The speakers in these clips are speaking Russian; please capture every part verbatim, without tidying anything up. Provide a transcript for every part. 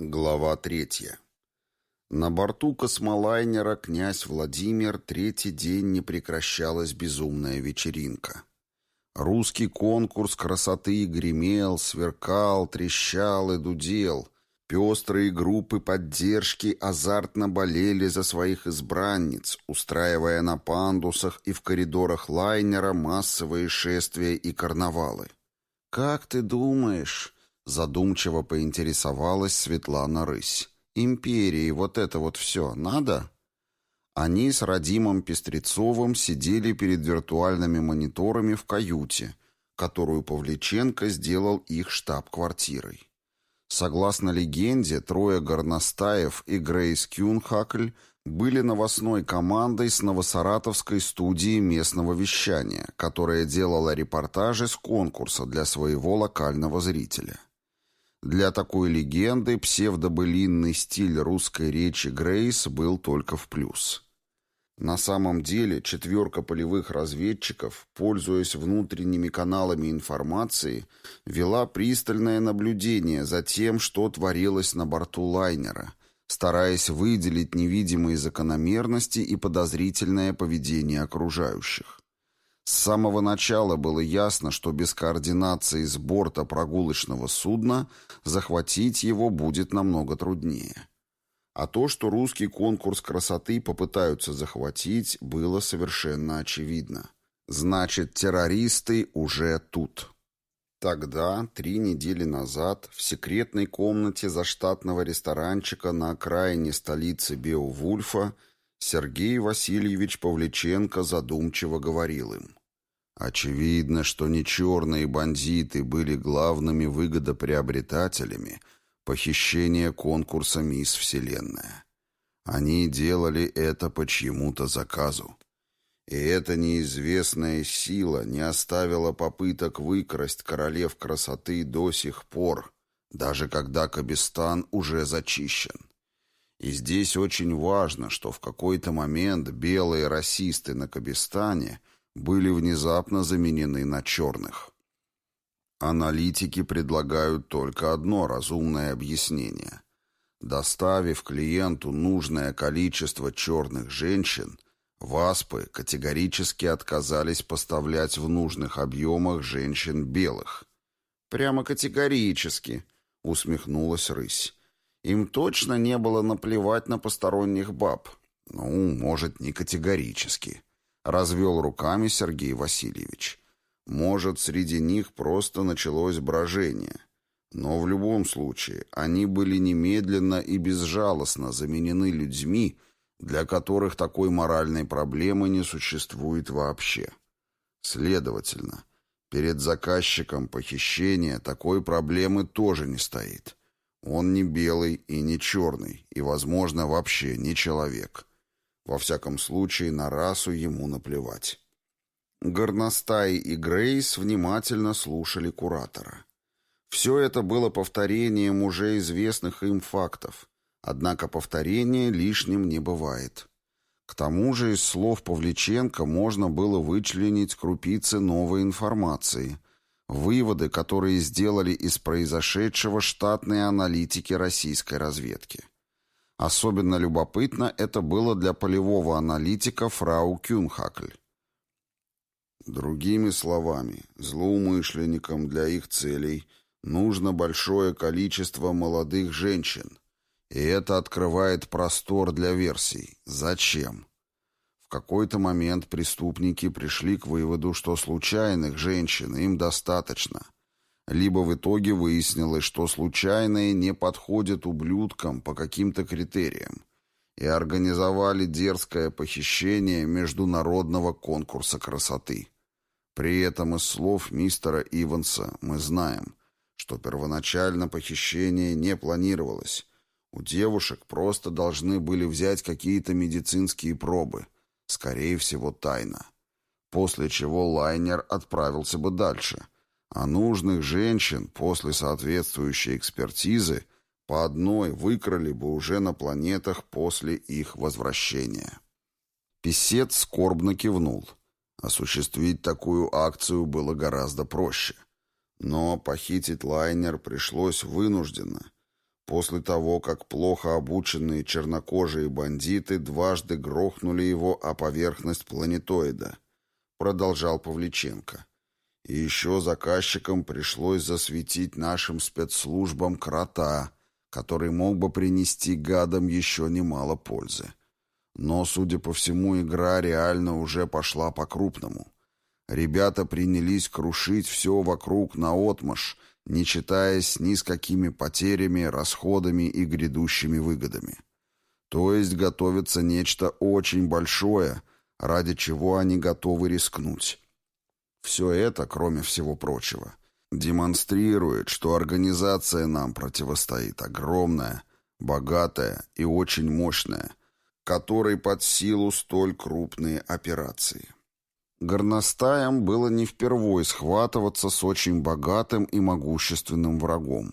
Глава третья. На борту космолайнера «Князь Владимир» третий день не прекращалась безумная вечеринка. Русский конкурс красоты гремел, сверкал, трещал и дудел. Пестрые группы поддержки азартно болели за своих избранниц, устраивая на пандусах и в коридорах лайнера массовые шествия и карнавалы. «Как ты думаешь?» Задумчиво поинтересовалась Светлана Рысь. «Империи вот это вот все надо?» Они с Радимом Пестрецовым сидели перед виртуальными мониторами в каюте, которую Павличенко сделал их штаб-квартирой. Согласно легенде, трое горностаев и Грейс Кюнхакль были новостной командой с новосаратовской студии местного вещания, которая делала репортажи с конкурса для своего локального зрителя. Для такой легенды псевдобылинный стиль русской речи Грейс был только в плюс. На самом деле четверка полевых разведчиков, пользуясь внутренними каналами информации, вела пристальное наблюдение за тем, что творилось на борту лайнера, стараясь выделить невидимые закономерности и подозрительное поведение окружающих. С самого начала было ясно, что без координации с борта прогулочного судна захватить его будет намного труднее. А то, что русский конкурс красоты попытаются захватить, было совершенно очевидно. Значит, террористы уже тут. Тогда, три недели назад, в секретной комнате заштатного ресторанчика на окраине столицы Беовульфа Сергей Васильевич Павличенко задумчиво говорил им: «Очевидно, что не черные бандиты были главными выгодоприобретателями похищения конкурса «Мисс Вселенная». Они делали это по чьему-то заказу. И эта неизвестная сила не оставила попыток выкрасть королев красоты до сих пор, даже когда Кабестан уже зачищен. И здесь очень важно, что в какой-то момент белые расисты на Кабестане были внезапно заменены на черных. Аналитики предлагают только одно разумное объяснение. Доставив клиенту нужное количество черных женщин, ВАСПы категорически отказались поставлять в нужных объемах женщин белых. «Прямо категорически», — усмехнулась Рысь. «Им точно не было наплевать на посторонних баб». «Ну, может, не категорически», — развел руками Сергей Васильевич. «Может, среди них просто началось брожение. Но в любом случае они были немедленно и безжалостно заменены людьми, для которых такой моральной проблемы не существует вообще. Следовательно, перед заказчиком похищения такой проблемы тоже не стоит. Он не белый и не черный, и, возможно, вообще не человек. Во всяком случае, на расу ему наплевать». Горностай и Грейс внимательно слушали куратора. Все это было повторением уже известных им фактов, однако повторение лишним не бывает. К тому же из слов Павличенко можно было вычленить крупицы новой информации, выводы, которые сделали из произошедшего штатные аналитики российской разведки. Особенно любопытно это было для полевого аналитика фрау Кюнхакль. Другими словами, злоумышленникам для их целей нужно большое количество молодых женщин, и это открывает простор для версий. Зачем? В какой-то момент преступники пришли к выводу, что случайных женщин им достаточно. Либо в итоге выяснилось, что случайные не подходят ублюдкам по каким-то критериям, и организовали дерзкое похищение международного конкурса красоты. При этом из слов мистера Иванса мы знаем, что первоначально похищение не планировалось. У девушек просто должны были взять какие-то медицинские пробы, скорее всего тайно. После чего лайнер отправился бы дальше, а нужных женщин после соответствующей экспертизы по одной выкрали бы уже на планетах после их возвращения. Писец скорбно кивнул. Осуществить такую акцию было гораздо проще. Но похитить лайнер пришлось вынужденно. после того, как плохо обученные чернокожие бандиты дважды грохнули его о поверхность планетоида, продолжал Павличенко. И еще заказчикам пришлось засветить нашим спецслужбам крота, который мог бы принести гадам еще немало пользы. Но, судя по всему, игра реально уже пошла по-крупному. Ребята принялись крушить все вокруг наотмашь, не считаясь ни с какими потерями, расходами и грядущими выгодами. То есть готовится нечто очень большое, ради чего они готовы рискнуть. Все это, кроме всего прочего, демонстрирует, что организация нам противостоит огромная, богатая и очень мощная, которой под силу столь крупные операции. Горностаям было не впервой схватываться с очень богатым и могущественным врагом.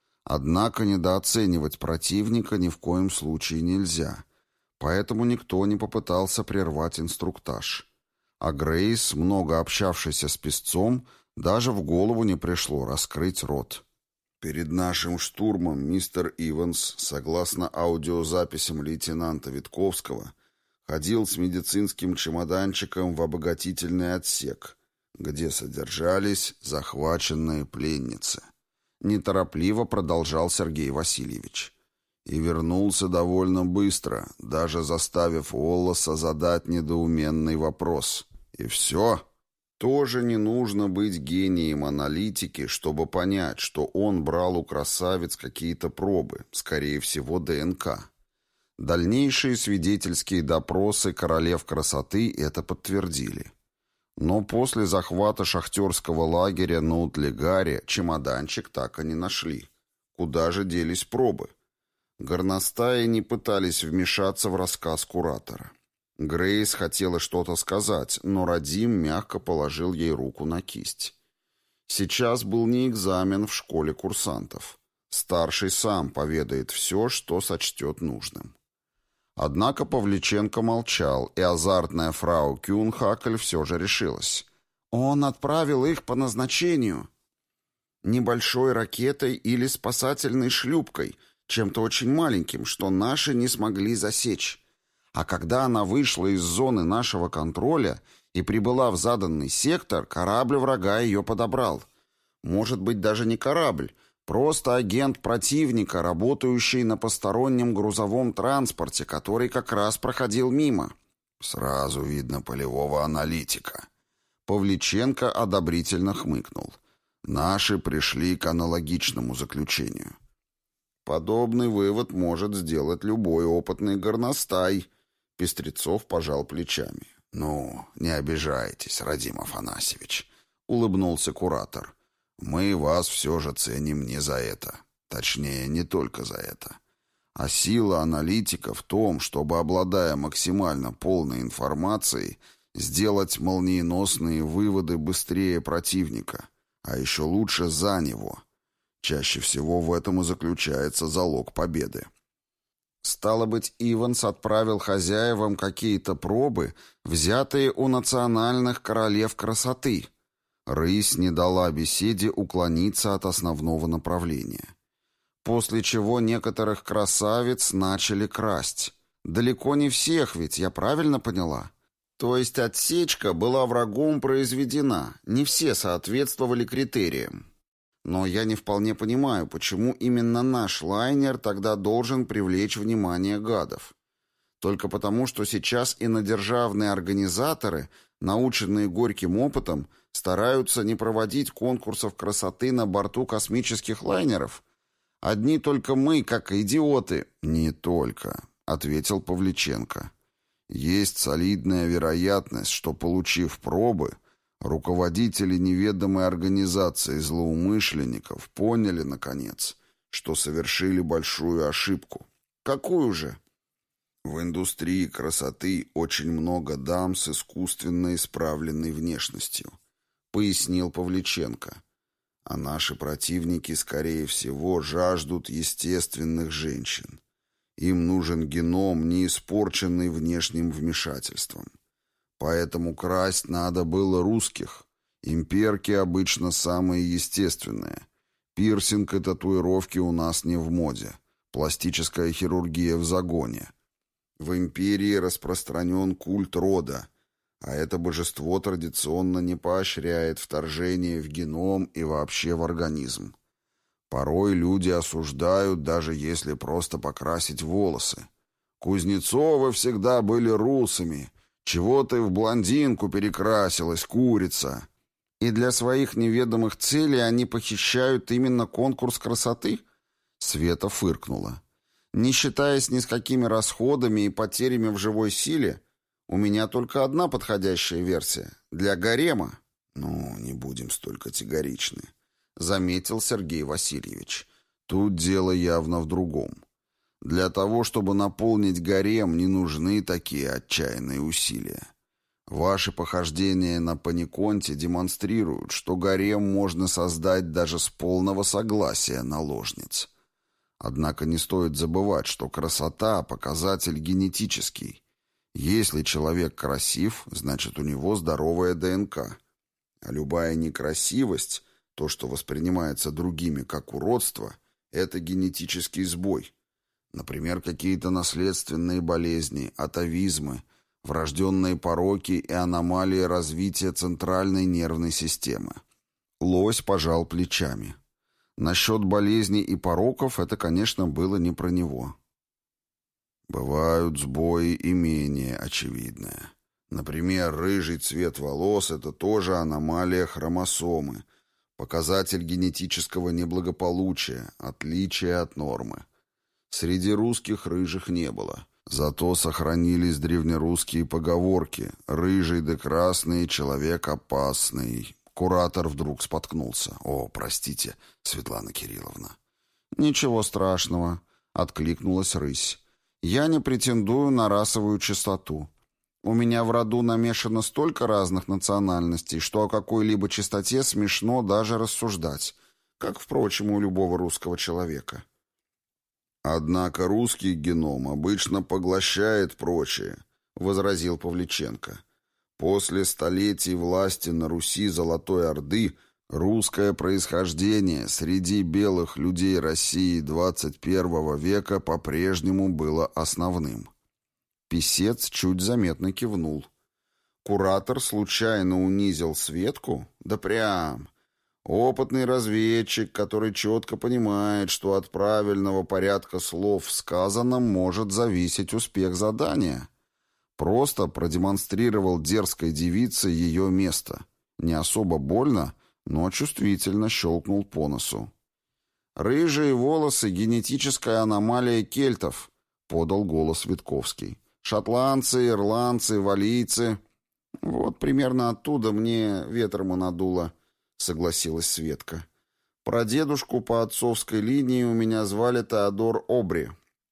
Однако недооценивать противника ни в коем случае нельзя, поэтому никто не попытался прервать инструктаж. А Грейс, много общавшийся с песцом, даже в голову не пришло раскрыть рот. Перед нашим штурмом мистер Иванс, согласно аудиозаписям лейтенанта Витковского, ходил с медицинским чемоданчиком в обогатительный отсек, где содержались захваченные пленницы. Неторопливо продолжал Сергей Васильевич. И вернулся довольно быстро, даже заставив Уоллеса задать недоуменный вопрос. И все. Тоже не нужно быть гением аналитики, чтобы понять, что он брал у красавиц какие-то пробы, скорее всего, ДНК. Дальнейшие свидетельские допросы королев красоты это подтвердили. Но после захвата шахтерского лагеря на Утлегаре чемоданчик так и не нашли. Куда же делись пробы? Горностаи не пытались вмешаться в рассказ куратора. Грейс хотела что-то сказать, но Радим мягко положил ей руку на кисть. Сейчас был не экзамен в школе курсантов. Старший сам поведает все, что сочтет нужным. Однако Павличенко молчал, и азартная фрау Кюнхакль все же решилась. Он отправил их по назначению. Небольшой ракетой или спасательной шлюпкой, чем-то очень маленьким, что наши не смогли засечь. А когда она вышла из зоны нашего контроля и прибыла в заданный сектор, корабль врага ее подобрал. Может быть, даже не корабль, просто агент противника, работающий на постороннем грузовом транспорте, который как раз проходил мимо. Сразу видно полевого аналитика. Павличенко одобрительно хмыкнул. Наши пришли к аналогичному заключению. Подобный вывод может сделать любой опытный горностай. Пестрецов пожал плечами. «Ну, не обижайтесь, Радим Афанасьевич», — улыбнулся куратор. «Мы вас все же ценим не за это. Точнее, не только за это. А сила аналитика в том, чтобы, обладая максимально полной информацией, сделать молниеносные выводы быстрее противника, а еще лучше за него. Чаще всего в этом и заключается залог победы». Стало быть, Иванс отправил хозяевам какие-то пробы, взятые у национальных королев красоты. Рысь не дала беседе уклониться от основного направления. После чего некоторых красавиц начали красть. Далеко не всех ведь, я правильно поняла? То есть отсечка была врагом произведена, не все соответствовали критериям. Но я не вполне понимаю, почему именно наш лайнер тогда должен привлечь внимание гадов. Только потому, что сейчас инодержавные организаторы, наученные горьким опытом, стараются не проводить конкурсов красоты на борту космических лайнеров. Одни только мы, как идиоты. «Не только», — ответил Павличенко. «Есть солидная вероятность, что, получив пробы, руководители неведомой организации злоумышленников поняли, наконец, что совершили большую ошибку». «Какую же?» «В индустрии красоты очень много дам с искусственно исправленной внешностью», — пояснил Павличенко. «А наши противники, скорее всего, жаждут естественных женщин. Им нужен геном, не испорченный внешним вмешательством. Поэтому красть надо было русских. Имперки обычно самые естественные. Пирсинг и татуировки у нас не в моде. пластическая хирургия в загоне. В империи распространен культ рода, а это божество традиционно не поощряет вторжение в геном и вообще в организм. Порой люди осуждают, даже если просто покрасить волосы. Кузнецовы всегда были русыми. Чего ты в блондинку перекрасилась, курица? И для своих неведомых целей они похищают именно конкурс красоты? Света фыркнула. Не считаясь ни с какими расходами и потерями в живой силе, у меня только одна подходящая версия. Для гарема. Ну, не будем столь категоричны, заметил Сергей Васильевич. Тут дело явно в другом. Для того, чтобы наполнить гарем, не нужны такие отчаянные усилия. Ваши похождения на Паниконте демонстрируют, что гарем можно создать даже с полного согласия наложниц. Однако не стоит забывать, что красота – показатель генетический. Если человек красив, значит у него здоровая ДНК. А любая некрасивость, то, что воспринимается другими как уродство, это генетический сбой. Например, какие-то наследственные болезни, атовизмы, врожденные пороки и аномалии развития центральной нервной системы. Лось пожал плечами. Насчет болезней и пороков это, конечно, было не про него. Бывают сбои и менее очевидные. Например, рыжий цвет волос – это тоже аномалия хромосомы, показатель генетического неблагополучия, отличие от нормы. Среди русских рыжих не было. Зато сохранились древнерусские поговорки «рыжий да красный, человек опасный». Куратор вдруг споткнулся. «О, простите, Светлана Кирилловна». «Ничего страшного», — откликнулась рысь. «Я не претендую на расовую чистоту. У меня в роду намешано столько разных национальностей, что о какой-либо чистоте смешно даже рассуждать, как, впрочем, у любого русского человека». «Однако русский геном обычно поглощает прочее», — возразил Павличенко. «После столетий власти на Руси Золотой Орды русское происхождение среди белых людей России двадцать первого века по-прежнему было основным». Писец чуть заметно кивнул. Куратор случайно унизил Светку? Да прям... Опытный разведчик, который четко понимает, что от правильного порядка слов в сказанном может зависеть успех задания. Просто продемонстрировал дерзкой девице ее место. Не особо больно, но чувствительно щелкнул по носу. «Рыжие волосы — генетическая аномалия кельтов», — подал голос Витковский. «Шотландцы, ирландцы, валийцы. Вот примерно оттуда мне ветром и надуло», — согласилась Светка. «Прадедушку по отцовской линии у меня звали Теодор Обри».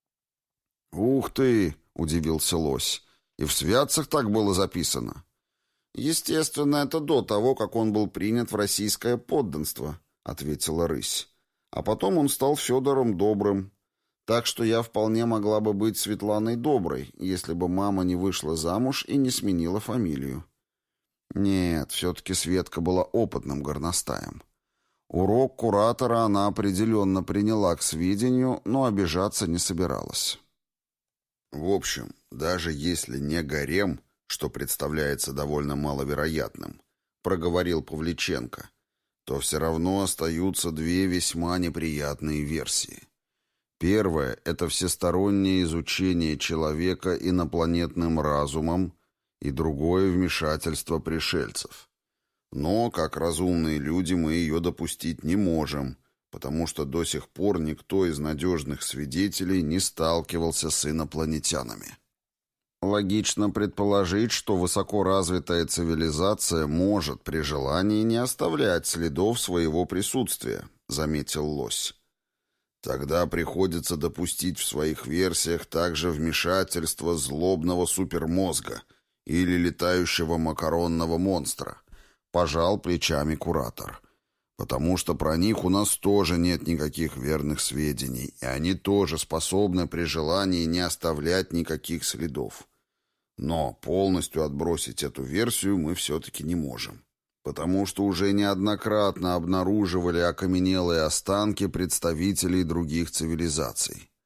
«Ух ты!» — удивился Лось. «И в святцах так было записано?» «Естественно, это до того, как он был принят в российское подданство», — ответила рысь. «А потом он стал Федором Добрым. Так что я вполне могла бы быть Светланой Доброй, если бы мама не вышла замуж и не сменила фамилию». Нет, все-таки Светка была опытным горностаем. Урок куратора она определенно приняла к сведению, но обижаться не собиралась. «В общем, даже если не гарем, что представляется довольно маловероятным, — проговорил Павличенко, — то все равно остаются две весьма неприятные версии. Первая — это всестороннее изучение человека инопланетным разумом, и другое — вмешательство пришельцев. Но, как разумные люди, мы ее допустить не можем, потому что до сих пор никто из надежных свидетелей не сталкивался с инопланетянами. Логично предположить, что высокоразвитая цивилизация может при желании не оставлять следов своего присутствия, заметил Лось. Тогда приходится допустить в своих версиях также вмешательство злобного супермозга или летающего макаронного монстра, пожал плечами куратор. Потому что про них у нас тоже нет никаких верных сведений, и они тоже способны при желании не оставлять никаких следов. Но полностью отбросить эту версию мы все-таки не можем, потому что уже неоднократно обнаруживали окаменелые останки представителей других цивилизаций.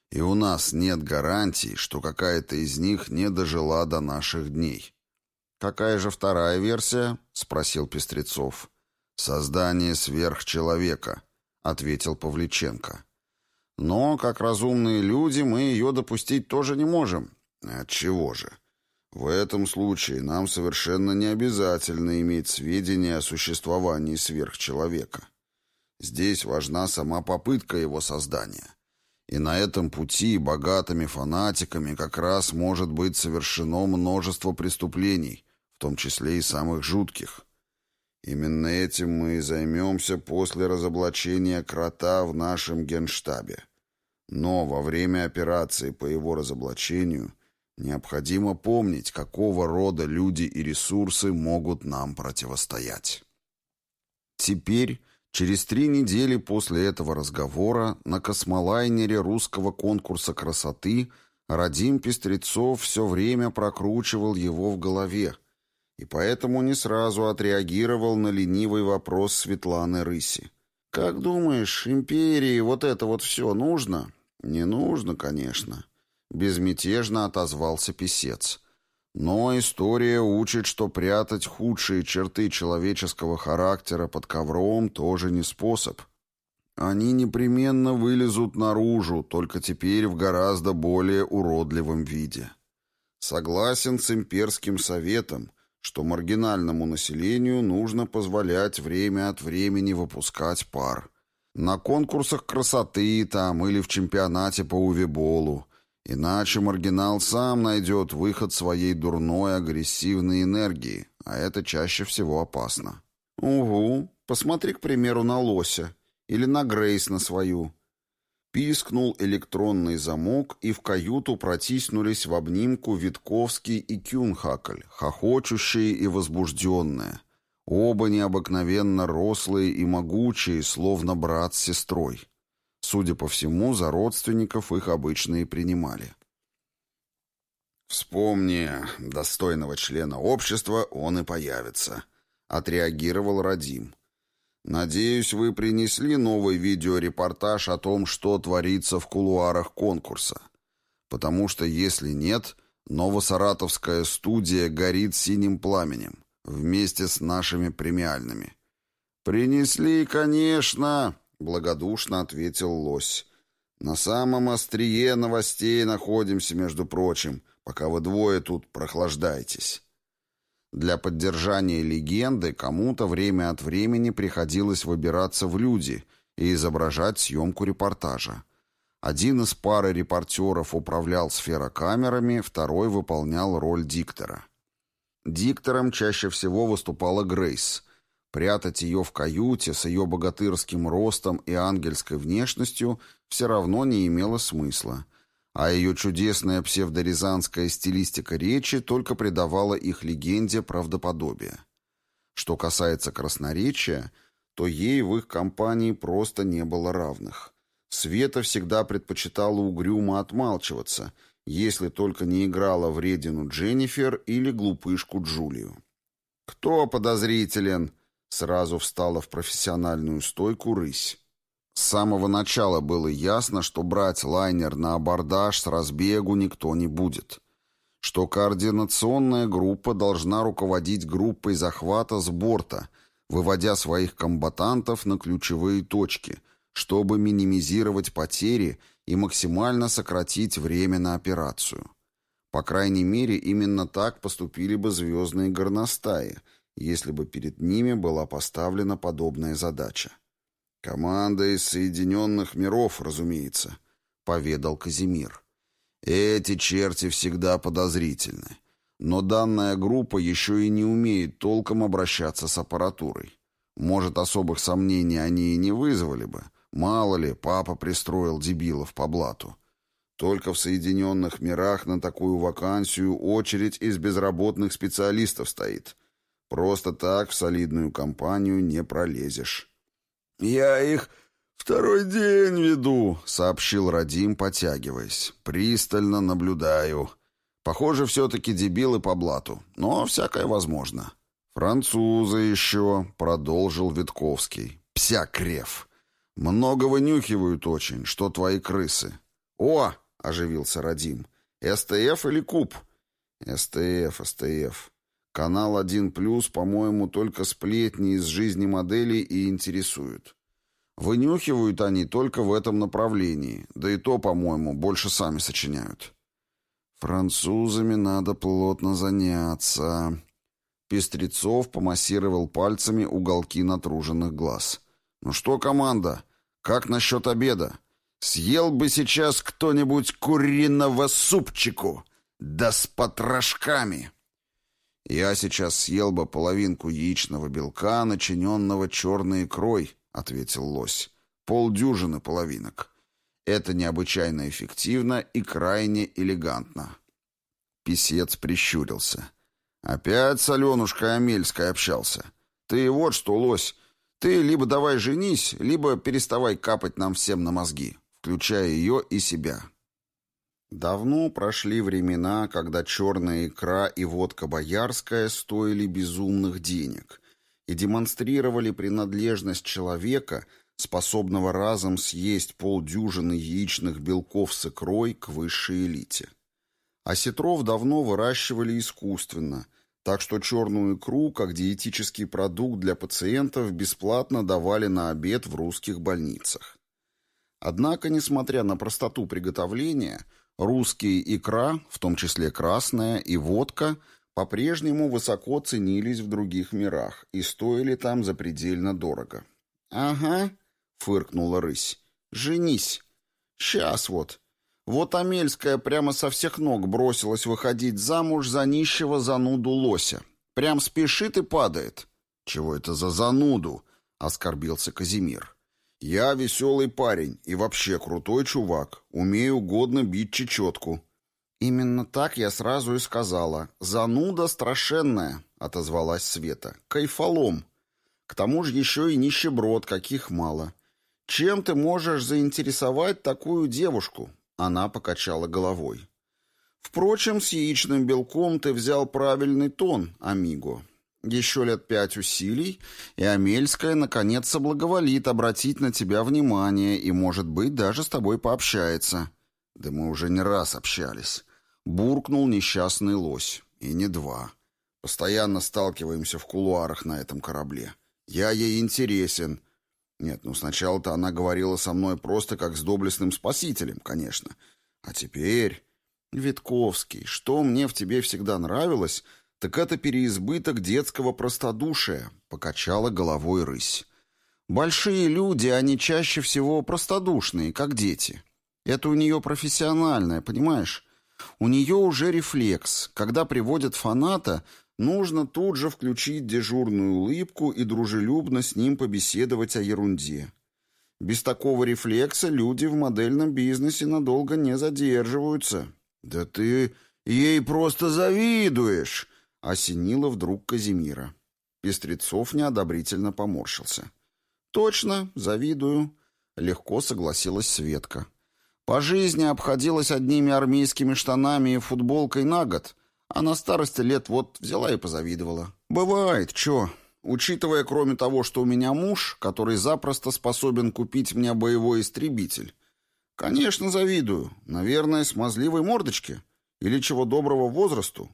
И у нас нет гарантий, что какая-то из них не дожила до наших дней. «Какая же вторая версия?» — спросил Пестрецов. «Создание сверхчеловека», — ответил Павличенко. «Но, как разумные люди, мы ее допустить тоже не можем». «Отчего же? В этом случае нам совершенно не обязательно иметь сведения о существовании сверхчеловека. Здесь важна сама попытка его создания. И на этом пути богатыми фанатиками как раз может быть совершено множество преступлений, в том числе и самых жутких. Именно этим мы и займемся после разоблачения Крота в нашем генштабе. Но во время операции по его разоблачению необходимо помнить, какого рода люди и ресурсы могут нам противостоять». Теперь, через три недели после этого разговора, на космолайнере русского конкурса красоты Радим Пестрецов все время прокручивал его в голове, и поэтому не сразу отреагировал на ленивый вопрос Светланы Рыси. «Как думаешь, империи вот это вот все нужно?» «Не нужно, конечно», — безмятежно отозвался писец. «Но история учит, что прятать худшие черты человеческого характера под ковром тоже не способ. Они непременно вылезут наружу, только теперь в гораздо более уродливом виде. Согласен с имперским советом, что маргинальному населению нужно позволять время от времени выпускать пар. На конкурсах красоты там или в чемпионате по увеболу. Иначе маргинал сам найдет выход своей дурной агрессивной энергии, а это чаще всего опасно». «Угу, посмотри, к примеру, на Лося или на Грейс на свою». Пискнул электронный замок, и в каюту протиснулись в обнимку Витковский и Кюнхакль, хохочущие и возбужденные. Оба необыкновенно рослые и могучие, словно брат с сестрой. Судя по всему, за родственников их обычно и принимали. «Вспомни достойного члена общества, он и появится», — отреагировал Радим. «Надеюсь, вы принесли новый видеорепортаж о том, что творится в кулуарах конкурса. Потому что, если нет, новосаратовская студия горит синим пламенем, вместе с нашими премиальными». «Принесли, конечно», — благодушно ответил Лось. «На самом острие новостей находимся, между прочим, пока вы двое тут прохлаждаетесь». Для поддержания легенды кому-то время от времени приходилось выбираться в люди и изображать съемку репортажа. Один из пары репортеров управлял сферокамерами, второй выполнял роль диктора. Диктором чаще всего выступала Грейс. Прятать ее в каюте с ее богатырским ростом и ангельской внешностью все равно не имело смысла, а ее чудесная псевдорязанская стилистика речи только придавала их легенде правдоподобие. Что касается красноречия, то ей в их компании просто не было равных. Света всегда предпочитала угрюмо отмалчиваться, если только не играла вредину Дженнифер или глупышку Джулию. «Кто подозрителен?» — сразу встала в профессиональную стойку рысь. С самого начала было ясно, что брать лайнер на абордаж с разбегу никто не будет. Что координационная группа должна руководить группой захвата с борта, выводя своих комбатантов на ключевые точки, чтобы минимизировать потери и максимально сократить время на операцию. По крайней мере, именно так поступили бы звездные горностаи, если бы перед ними была поставлена подобная задача. «Команда из Соединенных миров, разумеется», — поведал Казимир. «Эти черти всегда подозрительны. Но данная группа еще и не умеет толком обращаться с аппаратурой. Может, особых сомнений они и не вызвали бы. Мало ли, папа пристроил дебилов по блату. Только в Соединенных мирах на такую вакансию очередь из безработных специалистов стоит. Просто так в солидную компанию не пролезешь». «Я их второй день веду», — сообщил Радим, потягиваясь. «Пристально наблюдаю. Похоже, все-таки дебилы по блату, но всякое возможно». «Французы еще», — продолжил Витковский. «Псякрев. Много вынюхивают очень, что твои крысы. «О!» — оживился Радим. «СТФ или Куб?» «СТФ, СТФ. Канал один плюс, по-моему, только сплетни из жизни моделей и интересуют. Вынюхивают они только в этом направлении, да и то, по-моему, больше сами сочиняют». «Французами надо плотно заняться». Пестрецов помассировал пальцами уголки натруженных глаз. «Ну что, команда, как насчет обеда? Съел бы сейчас кто-нибудь куриного супчику, да с потрошками!» «Я сейчас съел бы половинку яичного белка, начиненного черной икрой», — ответил лось. «Полдюжины половинок. Это необычайно эффективно и крайне элегантно». Писец прищурился. «Опять с Аленушкой Амельской общался. Ты вот что, лось, ты либо давай женись, либо переставай капать нам всем на мозги, включая ее и себя». Давно прошли времена, когда черная икра и водка боярская стоили безумных денег и демонстрировали принадлежность человека, способного разом съесть полдюжины яичных белков с икрой, к высшей элите. Осетров давно выращивали искусственно, так что черную икру, как диетический продукт для пациентов, бесплатно давали на обед в русских больницах. Однако, несмотря на простоту приготовления, русские икра, в том числе красная, и водка, по-прежнему высоко ценились в других мирах и стоили там запредельно дорого. «Ага», — фыркнула рысь, — «женись. Сейчас вот». Вот Амельская прямо со всех ног бросилась выходить замуж за нищего зануду лося. Прям спешит и падает. «Чего это за зануду?» — оскорбился Казимир. «Я веселый парень и вообще крутой чувак. Умею годно бить чечетку». «Именно так я сразу и сказала. Зануда страшенная», — отозвалась Света. «Кайфолом. К тому же еще и нищеброд, каких мало. Чем ты можешь заинтересовать такую девушку?» Она покачала головой. «Впрочем, с яичным белком ты взял правильный тон, амиго. Еще лет пять усилий, и Амельская наконец соблаговолит обратить на тебя внимание и, может быть, даже с тобой пообщается». «Да мы уже не раз общались», — буркнул несчастный лось. «И не два. Постоянно сталкиваемся в кулуарах на этом корабле. Я ей интересен». Нет, ну сначала-то она говорила со мной просто как с доблестным спасителем, конечно. А теперь... Витковский, что мне в тебе всегда нравилось, так это переизбыток детского простодушия, покачала головой рысь. Большие люди, они чаще всего простодушные, как дети. Это у нее профессиональное, понимаешь? У нее уже рефлекс. Когда приводят фаната, нужно тут же включить дежурную улыбку и дружелюбно с ним побеседовать о ерунде. Без такого рефлекса люди в модельном бизнесе надолго не задерживаются. «Да ты ей просто завидуешь!» — осенило вдруг Казимира. Пестрецов неодобрительно поморщился. «Точно, завидую», — легко согласилась Светка. «По жизни обходилась одними армейскими штанами и футболкой на год, а на старости лет вот взяла и позавидовала. Бывает, чё. Учитывая, кроме того, что у меня муж, который запросто способен купить мне боевой истребитель. Конечно, завидую. Наверное, смазливой мордочке. Или чего доброго возрасту».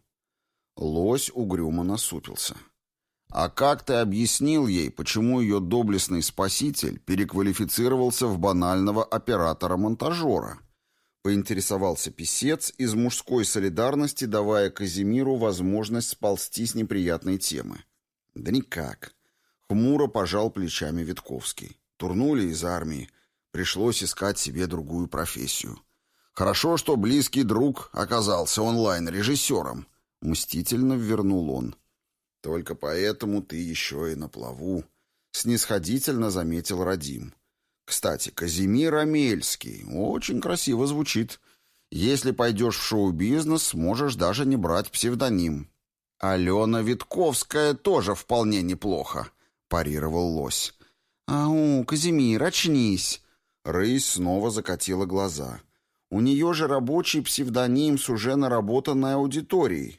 Лось угрюмо насупился. «А как ты объяснил ей, почему ее доблестный спаситель переквалифицировался в банального оператора-монтажера?» Поинтересовался писец из мужской солидарности, давая Казимиру возможность сползти с неприятной темы. «Да никак». Хмуро пожал плечами Витковский. «Турнули из армии. Пришлось искать себе другую профессию. Хорошо, что близкий друг оказался онлайн-режиссером». Мстительно ввернул он. «Только поэтому ты еще и на плаву», — снисходительно заметил Радим. «Кстати, Казимир Амельский. Очень красиво звучит. Если пойдешь в шоу-бизнес, можешь даже не брать псевдоним». «Алена Витковская тоже вполне неплохо», — парировал лось. «Ау, Казимир, очнись!» Рысь снова закатила глаза. «У нее же рабочий псевдоним с уже наработанной аудиторией.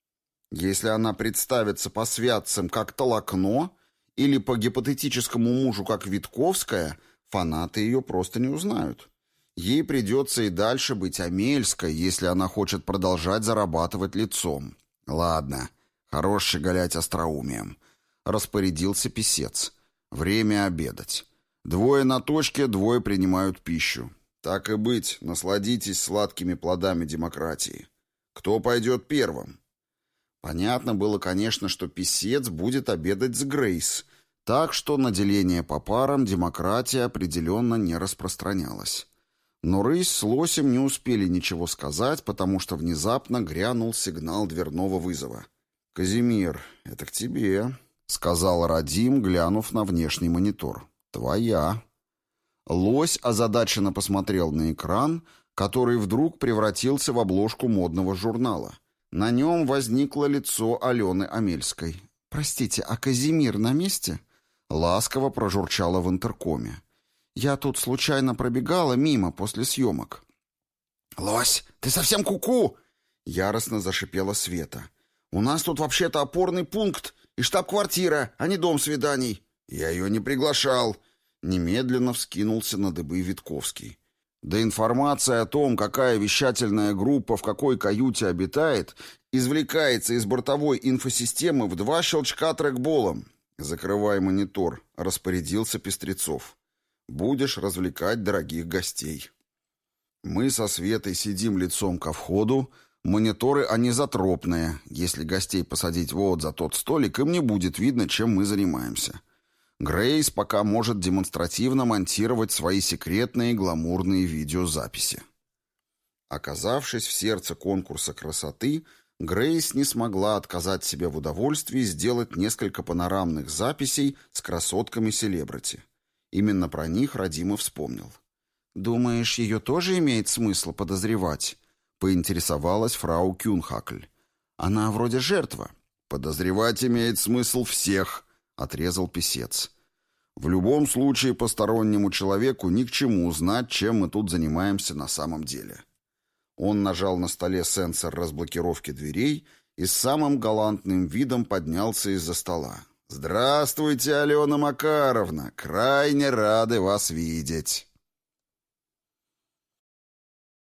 Если она представится по святцам как Толокно или по гипотетическому мужу как Витковская, фанаты ее просто не узнают. Ей придется и дальше быть Амельской, если она хочет продолжать зарабатывать лицом. Ладно, хорош щеголять остроумием. Распорядился писец. Время обедать. Двое на точке, двое принимают пищу. Так и быть, насладитесь сладкими плодами демократии. Кто пойдет первым? Понятно было, конечно, что писец будет обедать с Грейс, так что на деление по парам демократия определенно не распространялась. Но рысь с лосем не успели ничего сказать, потому что внезапно грянул сигнал дверного вызова. «Казимир, это к тебе», — сказал Радим, глянув на внешний монитор. «Твоя». Лось озадаченно посмотрел на экран, который вдруг превратился в обложку модного журнала. На нем возникло лицо Алены Амельской. «Простите, а Казимир на месте?» Ласково прожурчала в интеркоме. «Я тут случайно пробегала мимо после съемок». «Лось, ты совсем куку?» — яростно зашипела Света. «У нас тут вообще-то опорный пункт и штаб-квартира, а не дом свиданий». «Я ее не приглашал», — немедленно вскинулся на дыбы Витковский. «Да информация о том, какая вещательная группа в какой каюте обитает, извлекается из бортовой инфосистемы в два щелчка трекболом». «Закрывай монитор», — распорядился Пестрецов. «Будешь развлекать дорогих гостей». Мы со Светой сидим лицом ко входу. Мониторы анизотропные. Если гостей посадить вот за тот столик, им не будет видно, чем мы занимаемся. Грейс пока может демонстративно монтировать свои секретные гламурные видеозаписи. Оказавшись в сердце конкурса красоты, Грейс не смогла отказать себе в удовольствии сделать несколько панорамных записей с красотками-селебрити. Именно про них Радим и вспомнил. «Думаешь, ее тоже имеет смысл подозревать?» — поинтересовалась фрау Кюнхакль. «Она вроде жертва». «Подозревать имеет смысл всех», — отрезал писец. «В любом случае постороннему человеку ни к чему узнать, чем мы тут занимаемся на самом деле». Он нажал на столе сенсор разблокировки дверей и с самым галантным видом поднялся из-за стола. «Здравствуйте, Алена Макаровна! Крайне рады вас видеть!»